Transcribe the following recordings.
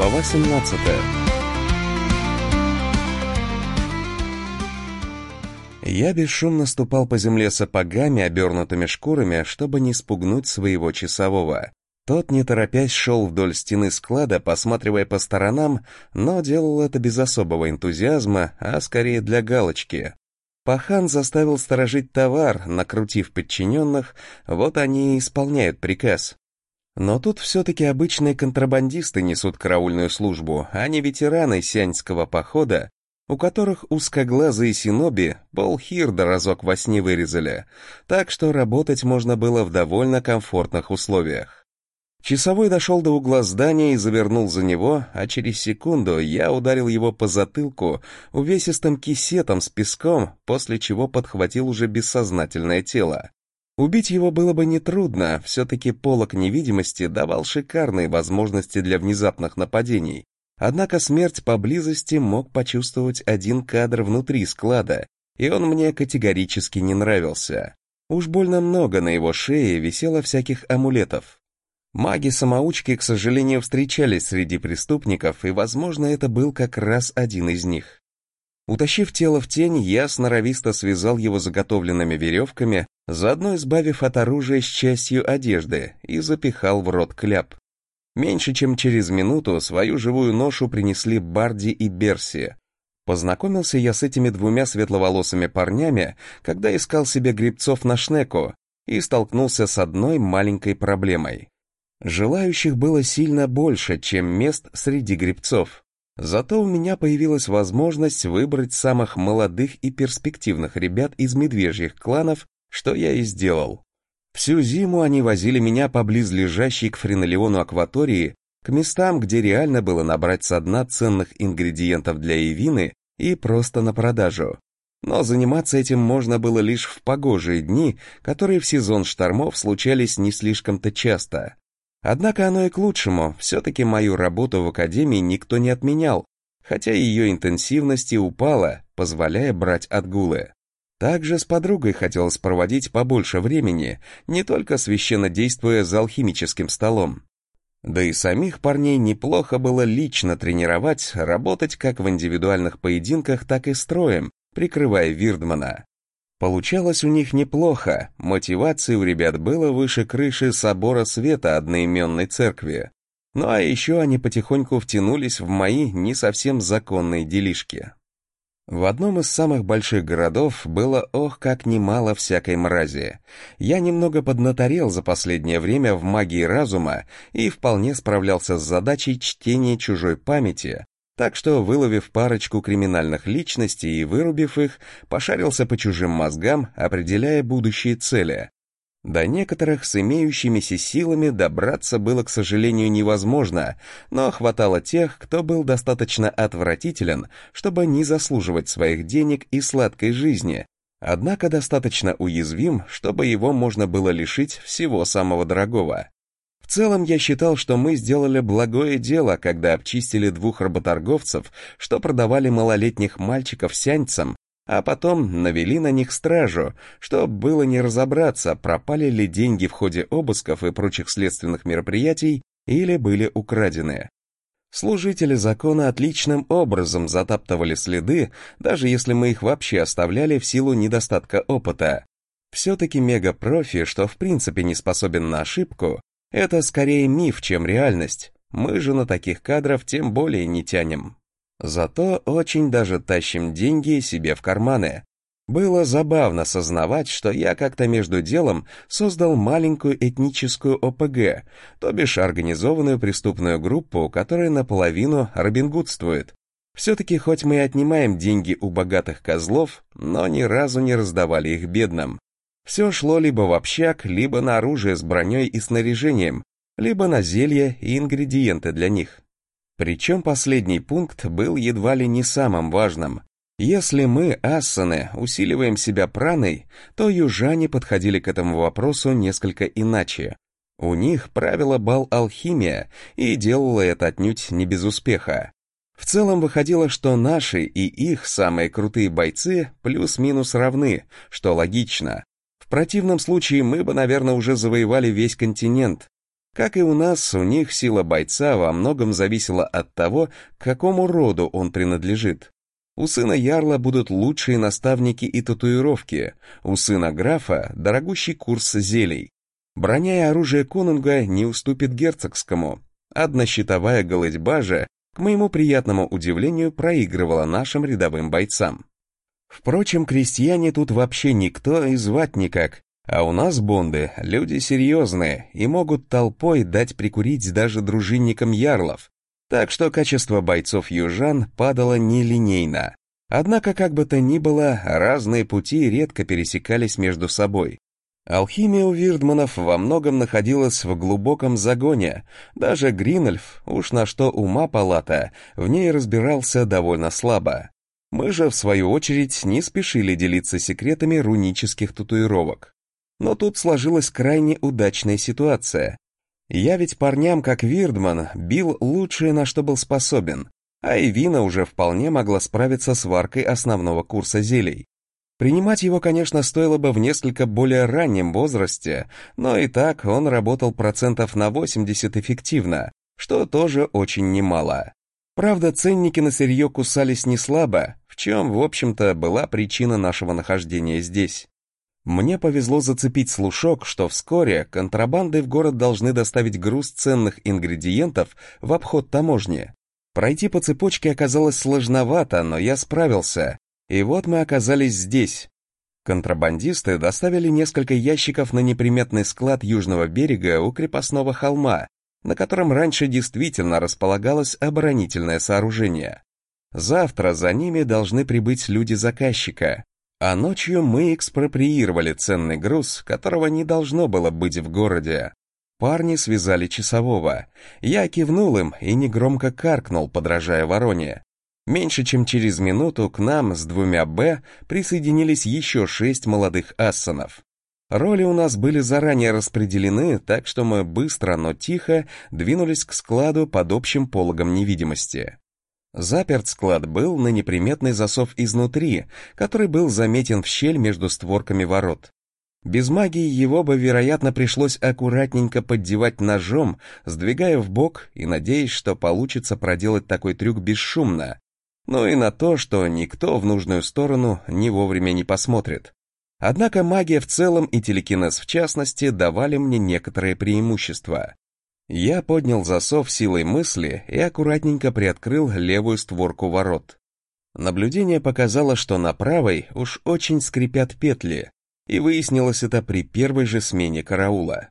Глава 17. Я бесшумно ступал по земле сапогами, обернутыми шкурами, чтобы не спугнуть своего часового. Тот, не торопясь, шел вдоль стены склада, посматривая по сторонам, но делал это без особого энтузиазма, а скорее для галочки. Пахан заставил сторожить товар, накрутив подчиненных, вот они и исполняют приказ. Но тут все-таки обычные контрабандисты несут караульную службу, а не ветераны сяньского похода, у которых узкоглазые синоби полхирда разок во сне вырезали, так что работать можно было в довольно комфортных условиях. Часовой дошел до угла здания и завернул за него, а через секунду я ударил его по затылку увесистым кисетом с песком, после чего подхватил уже бессознательное тело. Убить его было бы нетрудно, все-таки полог невидимости давал шикарные возможности для внезапных нападений. Однако смерть поблизости мог почувствовать один кадр внутри склада, и он мне категорически не нравился. Уж больно много на его шее висело всяких амулетов. Маги-самоучки, к сожалению, встречались среди преступников, и, возможно, это был как раз один из них. Утащив тело в тень, я сноровисто связал его заготовленными веревками, заодно избавив от оружия с частью одежды, и запихал в рот кляп. Меньше чем через минуту свою живую ношу принесли Барди и Берси. Познакомился я с этими двумя светловолосыми парнями, когда искал себе гребцов на шнеку, и столкнулся с одной маленькой проблемой. Желающих было сильно больше, чем мест среди гребцов. Зато у меня появилась возможность выбрать самых молодых и перспективных ребят из медвежьих кланов, что я и сделал. Всю зиму они возили меня по близлежащей к Френолеону акватории, к местам, где реально было набрать со дна ценных ингредиентов для эвины и просто на продажу. Но заниматься этим можно было лишь в погожие дни, которые в сезон штормов случались не слишком-то часто. Однако оно и к лучшему, все-таки мою работу в академии никто не отменял, хотя ее интенсивность и упала, позволяя брать отгулы. Также с подругой хотелось проводить побольше времени, не только священно действуя за алхимическим столом. Да и самих парней неплохо было лично тренировать, работать как в индивидуальных поединках, так и строем, прикрывая Вирдмана. Получалось у них неплохо, мотивации у ребят было выше крыши собора света одноименной церкви. Ну а еще они потихоньку втянулись в мои не совсем законные делишки. В одном из самых больших городов было ох как немало всякой мрази. Я немного поднаторел за последнее время в магии разума и вполне справлялся с задачей чтения чужой памяти, так что, выловив парочку криминальных личностей и вырубив их, пошарился по чужим мозгам, определяя будущие цели. До некоторых с имеющимися силами добраться было, к сожалению, невозможно, но хватало тех, кто был достаточно отвратителен, чтобы не заслуживать своих денег и сладкой жизни, однако достаточно уязвим, чтобы его можно было лишить всего самого дорогого. В целом я считал, что мы сделали благое дело, когда обчистили двух работорговцев, что продавали малолетних мальчиков сяньцам, а потом навели на них стражу, чтобы было не разобраться, пропали ли деньги в ходе обысков и прочих следственных мероприятий или были украдены. Служители закона отличным образом затаптывали следы, даже если мы их вообще оставляли в силу недостатка опыта. Все-таки мега-профи, что в принципе не способен на ошибку, это скорее миф, чем реальность. Мы же на таких кадров тем более не тянем. Зато очень даже тащим деньги себе в карманы. Было забавно сознавать, что я как-то между делом создал маленькую этническую ОПГ, то бишь организованную преступную группу, которая наполовину робингудствует. Все-таки хоть мы и отнимаем деньги у богатых козлов, но ни разу не раздавали их бедным. Все шло либо в общак, либо на оружие с броней и снаряжением, либо на зелья и ингредиенты для них. Причем последний пункт был едва ли не самым важным. Если мы, ассаны, усиливаем себя праной, то южане подходили к этому вопросу несколько иначе. У них правило бал алхимия, и делало это отнюдь не без успеха. В целом выходило, что наши и их самые крутые бойцы плюс-минус равны, что логично. В противном случае мы бы, наверное, уже завоевали весь континент. Как и у нас, у них сила бойца во многом зависела от того, к какому роду он принадлежит. У сына ярла будут лучшие наставники и татуировки, у сына графа — дорогущий курс зелий. Броня и оружие конунга не уступит герцогскому. Однощитовая голытьба же, к моему приятному удивлению, проигрывала нашим рядовым бойцам. Впрочем, крестьяне тут вообще никто и звать никак, а у нас бонды — люди серьезные и могут толпой дать прикурить даже дружинникам ярлов, так что качество бойцов южан падало нелинейно. Однако, как бы то ни было, разные пути редко пересекались между собой. Алхимия у вирдманов во многом находилась в глубоком загоне, даже Гринольф, уж на что ума палата, в ней разбирался довольно слабо. Мы же, в свою очередь, не спешили делиться секретами рунических татуировок. Но тут сложилась крайне удачная ситуация. Я ведь парням, как Вирдман, бил лучшее, на что был способен, а Эвина уже вполне могла справиться с варкой основного курса зелий. Принимать его, конечно, стоило бы в несколько более раннем возрасте, но и так он работал процентов на 80 эффективно, что тоже очень немало. Правда, ценники на сырье кусались не слабо, в чем, в общем-то, была причина нашего нахождения здесь. Мне повезло зацепить слушок, что вскоре контрабандой в город должны доставить груз ценных ингредиентов в обход таможни. Пройти по цепочке оказалось сложновато, но я справился, и вот мы оказались здесь. Контрабандисты доставили несколько ящиков на неприметный склад южного берега у крепостного холма, на котором раньше действительно располагалось оборонительное сооружение. Завтра за ними должны прибыть люди заказчика. А ночью мы экспроприировали ценный груз, которого не должно было быть в городе. Парни связали часового. Я кивнул им и негромко каркнул, подражая вороне. Меньше чем через минуту к нам с 2 «Б» присоединились еще 6 молодых ассанов. Роли у нас были заранее распределены, так что мы быстро, но тихо двинулись к складу под общим пологом невидимости. Заперт склад был на неприметный засов изнутри, который был заметен в щель между створками ворот. Без магии его бы, вероятно, пришлось аккуратненько поддевать ножом, сдвигая вбок и надеясь, что получится проделать такой трюк бесшумно. Ну и на то, что никто в нужную сторону не вовремя не посмотрит. Однако магия в целом и телекинез в частности давали мне некоторые преимущества. Я поднял засов силой мысли и аккуратненько приоткрыл левую створку ворот. Наблюдение показало, что на правой уж очень скрипят петли, и выяснилось это при первой же смене караула.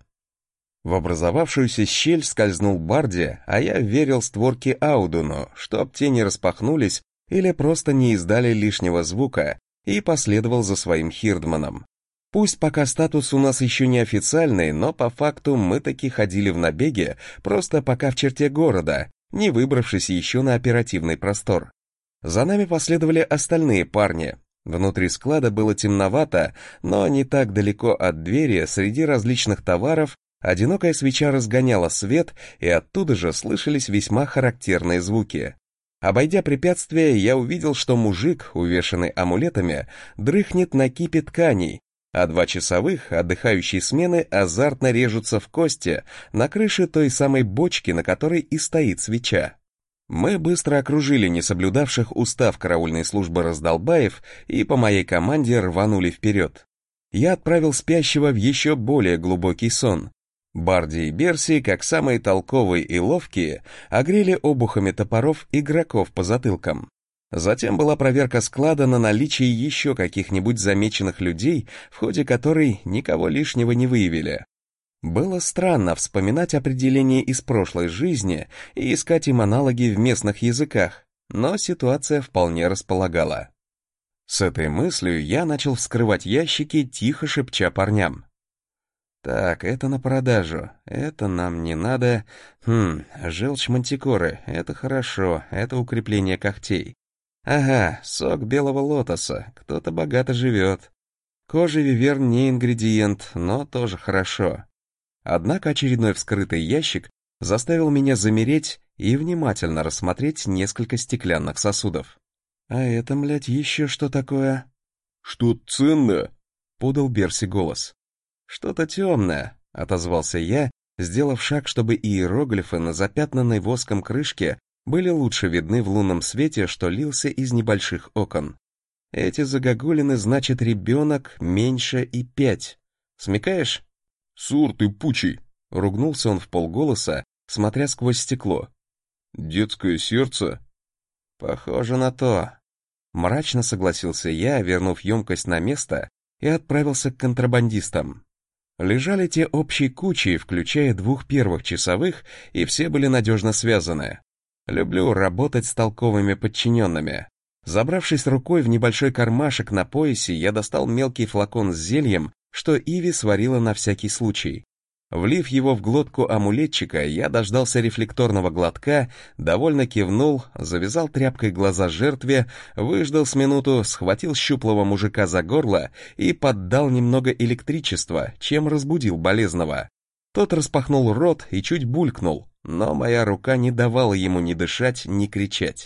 В образовавшуюся щель скользнул Барди, а я верил створке Аудуну, чтоб те не распахнулись или просто не издали лишнего звука, и последовал за своим хирдманом. Пусть пока статус у нас еще не официальный, но по факту мы таки ходили в набеге, просто пока в черте города, не выбравшись еще на оперативный простор. За нами последовали остальные парни. Внутри склада было темновато, но не так далеко от двери, среди различных товаров, одинокая свеча разгоняла свет, и оттуда же слышались весьма характерные звуки. Обойдя препятствие, я увидел, что мужик, увешанный амулетами, дрыхнет на кипе тканей, а 2 часовых, отдыхающие смены, азартно режутся в кости на крыше той самой бочки, на которой и стоит свеча. Мы быстро окружили несоблюдавших устав караульной службы раздолбаев и по моей команде рванули вперед. Я отправил спящего в еще более глубокий сон. Барди и Берси, как самые толковые и ловкие, огрели обухами топоров игроков по затылкам. Затем была проверка склада на наличие еще каких-нибудь замеченных людей, в ходе которой никого лишнего не выявили. Было странно вспоминать определения из прошлой жизни и искать им аналоги в местных языках, но ситуация вполне располагала. С этой мыслью я начал вскрывать ящики, тихо шепча парням. Так, это на продажу, это нам не надо. Желчь мантикоры, это хорошо, это укрепление когтей. Ага, сок белого лотоса, кто-то богато живет. Кожа виверн не ингредиент, но тоже хорошо. Однако очередной вскрытый ящик заставил меня замереть и внимательно рассмотреть несколько стеклянных сосудов. «А это, млядь, еще что такое?» «Что ценное?» — подал Берси голос. «Что-то темное», — отозвался я сделав шаг, чтобы иероглифы на запятнанной воском крышке были лучше видны в лунном свете, что лился из небольших окон. Эти загогулины значит ребенок меньше и 5. Смекаешь? «Сур ты пучий!» — ругнулся он вполголоса, смотря сквозь стекло. «Детское сердце?» «Похоже на то». Мрачно согласился я, вернув емкость на место, и отправился к контрабандистам. Лежали те общей кучей, включая 2 первых часовых, и все были надежно связаны. Люблю работать с толковыми подчиненными. Забравшись рукой в небольшой кармашек на поясе, я достал мелкий флакон с зельем, что Иви сварила на всякий случай. Влив его в глотку амулетчика, я дождался рефлекторного глотка, довольно кивнул, завязал тряпкой глаза жертве, выждал с минуту, схватил щуплого мужика за горло и поддал немного электричества, чем разбудил болезного. Тот распахнул рот и чуть булькнул, но моя рука не давала ему ни дышать, ни кричать.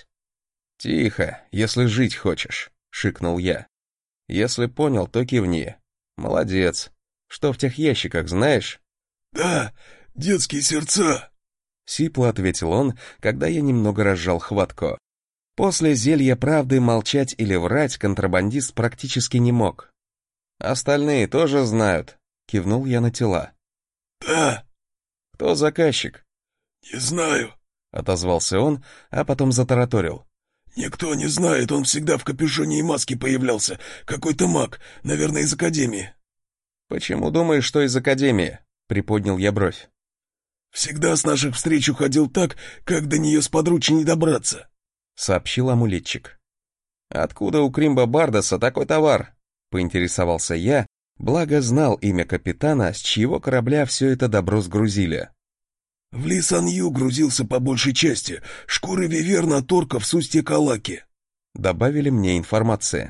«Тихо, если жить хочешь», — шикнул я. «Если понял, то кивни. Молодец. Что в тех ящиках, знаешь?» «Да, детские сердца!» — сипло ответил он, когда я немного разжал хватку. После зелья правды молчать или врать контрабандист практически не мог. «Остальные тоже знают», — кивнул я на тела. «Да». «Кто заказчик?» «Не знаю», — отозвался он, а потом затараторил. «Никто не знает, он всегда в капюшоне и маске появлялся. Какой-то маг, наверное, из Академии». «Почему думаешь, что из Академии?» — приподнял я бровь. «Всегда с наших встреч уходил так, как до нее сподручнее не добраться», — сообщил амулетчик. «Откуда у Кримба Бардаса такой товар?» — поинтересовался я, благо знал имя капитана, с чьего корабля все это добро сгрузили. «В Лисанью грузился по большей части, шкуры виверна торков с устья Калаки», — добавили мне информации.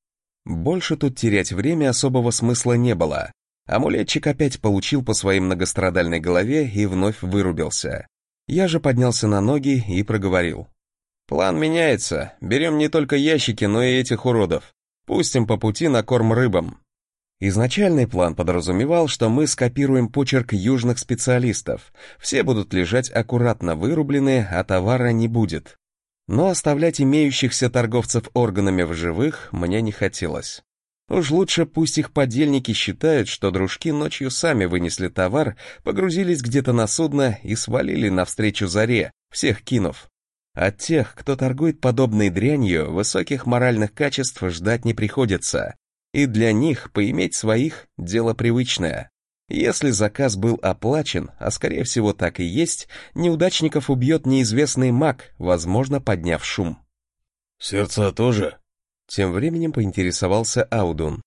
Больше тут терять время особого смысла не было. Амулетчик опять получил по своей многострадальной голове и вновь вырубился. Я же поднялся на ноги и проговорил. «План меняется. Берем не только ящики, но и этих уродов. Пустим по пути на корм рыбам». Изначальный план подразумевал, что мы скопируем почерк южных специалистов. Все будут лежать аккуратно вырубленные, а товара не будет. Но оставлять имеющихся торговцев органами в живых мне не хотелось. Уж лучше пусть их подельники считают, что дружки ночью сами вынесли товар, погрузились где-то на судно и свалили навстречу заре, всех кинув. От тех, кто торгует подобной дрянью, высоких моральных качеств ждать не приходится. И для них поиметь своих – дело привычное. Если заказ был оплачен, а скорее всего так и есть, неудачников убьет неизвестный маг, возможно, подняв шум. «Сердца тоже?» Тем временем поинтересовался Аудун.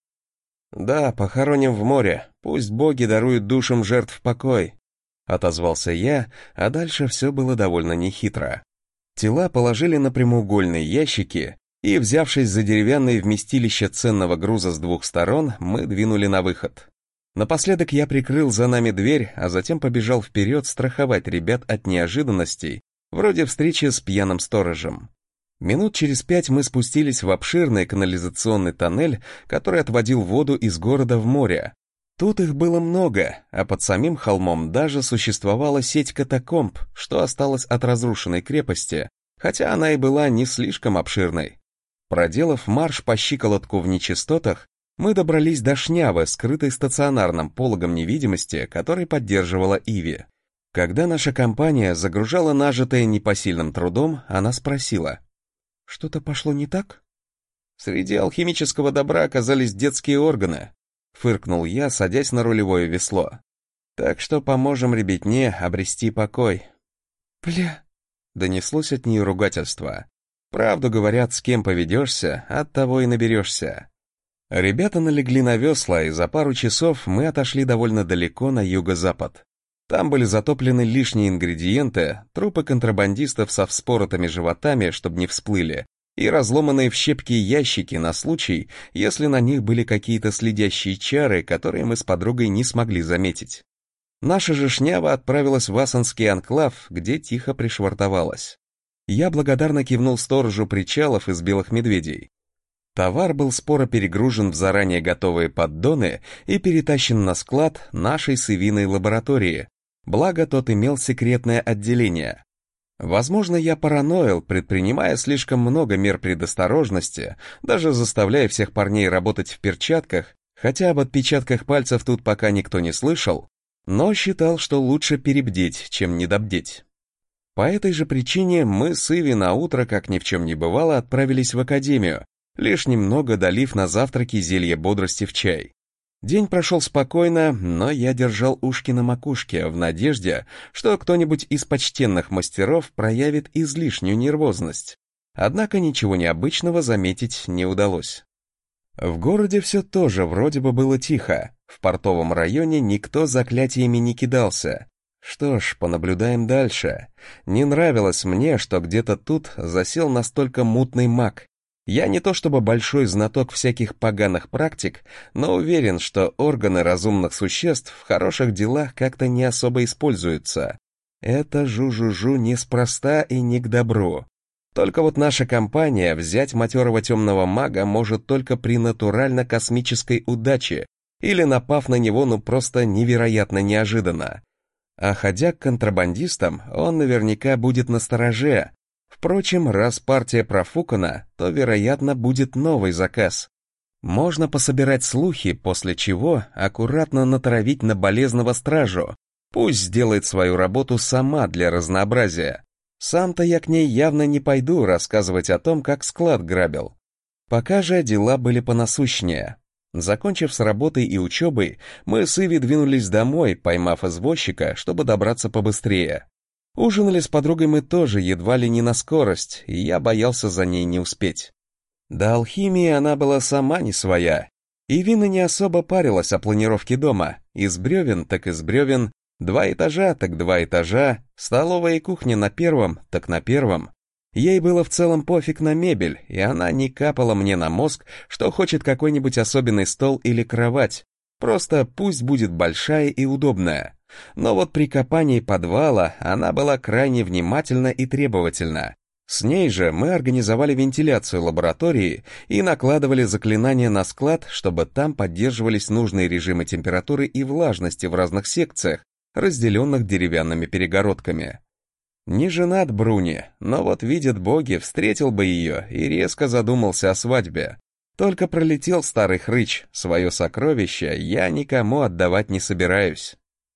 «Да, похороним в море, пусть боги даруют душам жертв покой», — отозвался я, а дальше все было довольно нехитро. Тела положили на прямоугольные ящики, и, взявшись за деревянное вместилище ценного груза с 2 сторон, мы двинули на выход. Напоследок я прикрыл за нами дверь, а затем побежал вперед страховать ребят от неожиданностей, вроде встречи с пьяным сторожем. Минут через 5 мы спустились в обширный канализационный тоннель, который отводил воду из города в море. Тут их было много, а под самим холмом даже существовала сеть катакомб, что осталось от разрушенной крепости, хотя она и была не слишком обширной. Проделав марш по щиколотку в нечистотах, мы добрались до шнявы, скрытой стационарным пологом невидимости, который поддерживала Иви. Когда наша компания загружала нажитое непосильным трудом, она спросила: «Что-то пошло не так?» «Среди алхимического добра оказались детские органы», — фыркнул я, садясь на рулевое весло. «Так что поможем ребятне обрести покой». «Бля!» — донеслось от нее ругательство. «Правду говорят, с кем поведешься, от того и наберешься». Ребята налегли на весла, и за пару часов мы отошли довольно далеко на юго-запад. Там были затоплены лишние ингредиенты, трупы контрабандистов со вспоротыми животами, чтобы не всплыли, и разломанные в щепки ящики на случай, если на них были какие-то следящие чары, которые мы с подругой не смогли заметить. Наша же шнява отправилась в Асанский анклав, где тихо пришвартовалась. Я благодарно кивнул сторожу причалов из белых медведей. Товар был споро перегружен в заранее готовые поддоны и перетащен на склад нашей с Ивиной лаборатории. благо тот имел секретное отделение. Возможно, я параноил, предпринимая слишком много мер предосторожности, даже заставляя всех парней работать в перчатках, хотя об отпечатках пальцев тут пока никто не слышал, но считал, что лучше перебдеть, чем недобдеть. По этой же причине мы с Иви наутро, как ни в чем не бывало, отправились в академию, лишь немного долив на завтраки зелье бодрости в чай. День прошел спокойно, но я держал ушки на макушке в надежде, что кто-нибудь из почтенных мастеров проявит излишнюю нервозность. Однако ничего необычного заметить не удалось. В городе все тоже вроде бы было тихо, в портовом районе никто заклятиями не кидался. Что ж, понаблюдаем дальше. Не нравилось мне, что где-то тут засел настолько мутный маг. Я не то чтобы большой знаток всяких поганых практик, но уверен, что органы разумных существ в хороших делах как-то не особо используются. Это жу-жу-жу неспроста и не к добру. Только вот наша компания взять матерого темного мага может только при натурально-космической удаче или напав на него просто невероятно неожиданно. А ходя к контрабандистам, он наверняка будет настороже. Впрочем, раз партия профукана, то, вероятно, будет новый заказ. Можно пособирать слухи, после чего аккуратно натравить на болезного стражу. Пусть сделает свою работу сама для разнообразия. Сам-то я к ней явно не пойду рассказывать о том, как склад грабил. Пока же дела были понасущнее. Закончив с работой и учебой, мы с Иви двинулись домой, поймав извозчика, чтобы добраться побыстрее. Ужинали с подругой мы тоже едва ли не на скорость, и я боялся за ней не успеть. До алхимии она была сама не своя, и Вина не особо парилась о планировке дома, из бревен так из бревен, 2 этажа так 2 этажа, столовая и кухня на первом так на первом. Ей было в целом пофиг на мебель, и она не капала мне на мозг, что хочет какой-нибудь особенный стол или кровать, просто пусть будет большая и удобная. Но вот при копании подвала она была крайне внимательна и требовательна. С ней же мы организовали вентиляцию лаборатории и накладывали заклинания на склад, чтобы там поддерживались нужные режимы температуры и влажности в разных секциях, разделенных деревянными перегородками. Не женат Бруни, но вот видят боги, встретил бы ее и резко задумался о свадьбе. Только пролетел старый хрыч, свое сокровище я никому отдавать не собираюсь.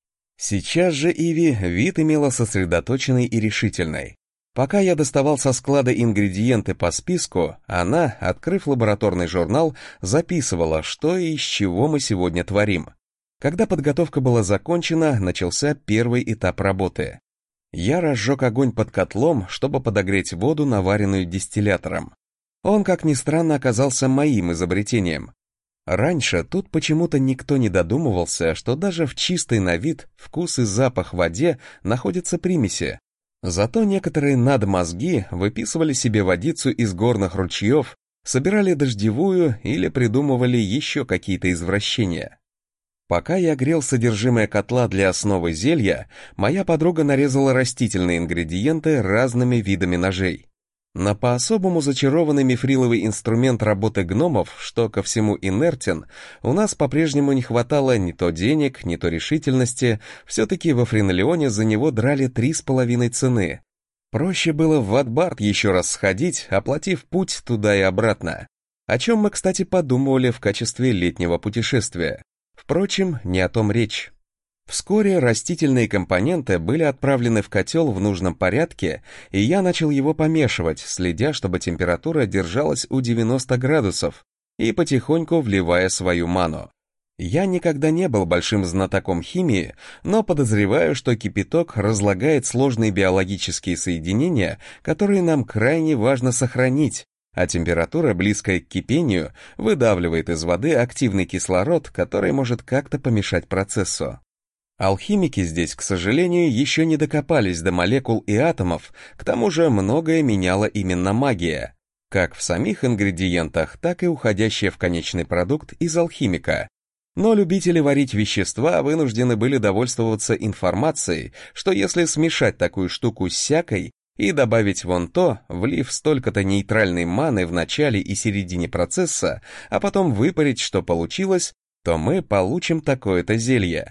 Сейчас же Иви вид имела сосредоточенный и решительный. Пока я доставал со склада ингредиенты по списку, она, открыв лабораторный журнал, записывала, что и из чего мы сегодня творим. Когда подготовка была закончена, начался первый этап работы. Я разжег огонь под котлом, чтобы подогреть воду, наваренную дистиллятором. Он, как ни странно, оказался моим изобретением. Раньше тут почему-то никто не додумывался, что даже в чистой на вид вкус и запах в воде находятся примеси. Зато некоторые надмозги выписывали себе водицу из горных ручьев, собирали дождевую или придумывали еще какие-то извращения. Пока я грел содержимое котла для основы зелья, моя подруга нарезала растительные ингредиенты разными видами ножей. На по-особому зачарованный мифриловый инструмент работы гномов, что ко всему инертен, у нас по-прежнему не хватало ни то денег, ни то решительности, все-таки во Френолеоне за него драли 3,5 цены. Проще было в Ватбард еще раз сходить, оплатив путь туда и обратно, о чем мы, кстати, подумывали в качестве летнего путешествия. Впрочем, не о том речь. Вскоре растительные компоненты были отправлены в котел в нужном порядке, и я начал его помешивать, следя, чтобы температура держалась у 90 градусов, и потихоньку вливая свою ману. Я никогда не был большим знатоком химии, но подозреваю, что кипяток разлагает сложные биологические соединения, которые нам крайне важно сохранить, а температура, близкая к кипению, выдавливает из воды активный кислород, который может как-то помешать процессу. Алхимики здесь, к сожалению, еще не докопались до молекул и атомов, к тому же многое меняла именно магия, как в самих ингредиентах, так и уходящая в конечный продукт из алхимика. Но любители варить вещества вынуждены были довольствоваться информацией, что если смешать такую штуку с сякой и добавить вон то, влив столько-то нейтральной маны в начале и середине процесса, а потом выпарить, что получилось, то мы получим такое-то зелье.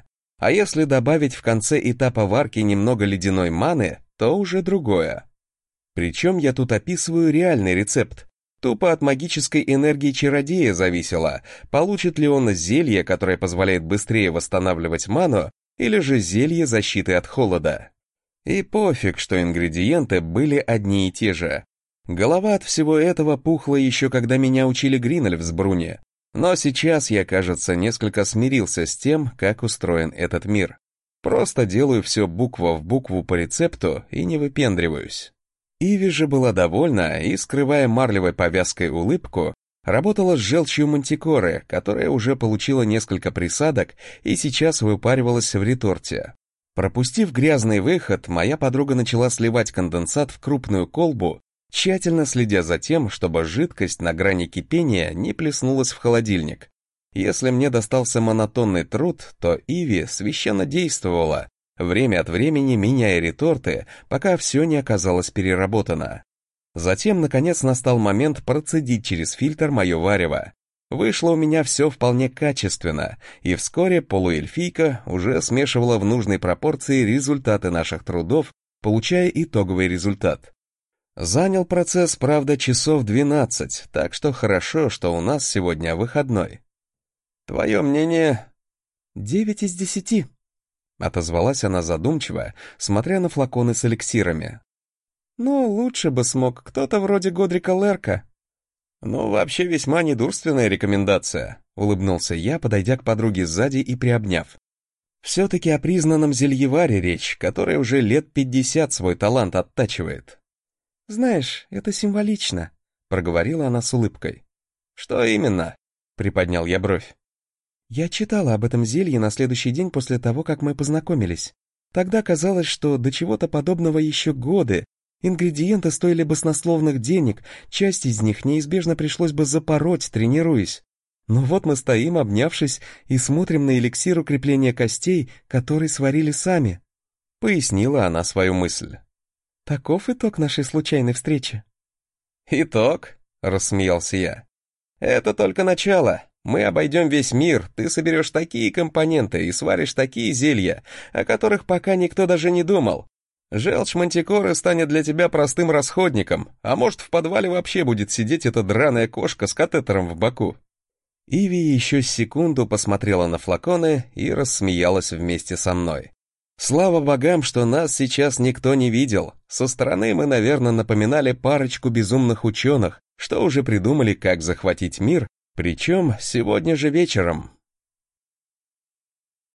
А если добавить в конце этапа варки немного ледяной маны, то уже другое. Причем я тут описываю реальный рецепт. Тупо от магической энергии чародея зависело, получит ли он зелье, которое позволяет быстрее восстанавливать ману, или же зелье защиты от холода. И пофиг, что ингредиенты были одни и те же. Голова от всего этого пухла еще когда меня учили Гринель в Сбруне. Но сейчас я, кажется, несколько смирился с тем, как устроен этот мир. Просто делаю все буква в букву по рецепту и не выпендриваюсь. Иви же была довольна и, скрывая марлевой повязкой улыбку, работала с желчью мантикоры, которая уже получила несколько присадок и сейчас выпаривалась в реторте. Пропустив грязный выход, моя подруга начала сливать конденсат в крупную колбу, тщательно следя за тем, чтобы жидкость на грани кипения не плеснулась в холодильник. Если мне достался монотонный труд, то Иви священно действовала, время от времени меняя реторты, пока все не оказалось переработано. Затем, наконец, настал момент процедить через фильтр мое варево. Вышло у меня все вполне качественно, и вскоре полуэльфийка уже смешивала в нужной пропорции результаты наших трудов, получая итоговый результат. Занял процесс, правда, часов 12, так что хорошо, что у нас сегодня выходной. Твое мнение? 9 из 10. Отозвалась она задумчиво, смотря на флаконы с эликсирами. Ну, лучше бы смог кто-то вроде Годрика Лерка. Ну, вообще весьма недурственная рекомендация, улыбнулся я, подойдя к подруге сзади и приобняв. Все-таки о признанном зельеваре речь, который уже лет 50 свой талант оттачивает. Знаешь, это символично, проговорила она с улыбкой. Что именно? Приподнял я бровь. Я читала об этом зелье на следующий день после того, как мы познакомились. Тогда казалось, что до чего-то подобного еще годы. Ингредиенты стоили баснословных денег, часть из них неизбежно пришлось бы запороть, тренируясь. Но вот мы стоим, обнявшись, и смотрим на эликсир укрепления костей, который сварили сами. Пояснила она свою мысль. Таков итог нашей случайной встречи. Итог? Рассмеялся я. Это только начало. Мы обойдем весь мир, ты соберешь такие компоненты и сваришь такие зелья, о которых пока никто даже не думал. Желчь мантикоры станет для тебя простым расходником, а может, в подвале вообще будет сидеть эта драная кошка с катетером в боку. Иви еще секунду посмотрела на флаконы и рассмеялась вместе со мной. Слава богам, что нас сейчас никто не видел. Со стороны мы, наверное, напоминали парочку безумных ученых, что уже придумали, как захватить мир, причем сегодня же вечером.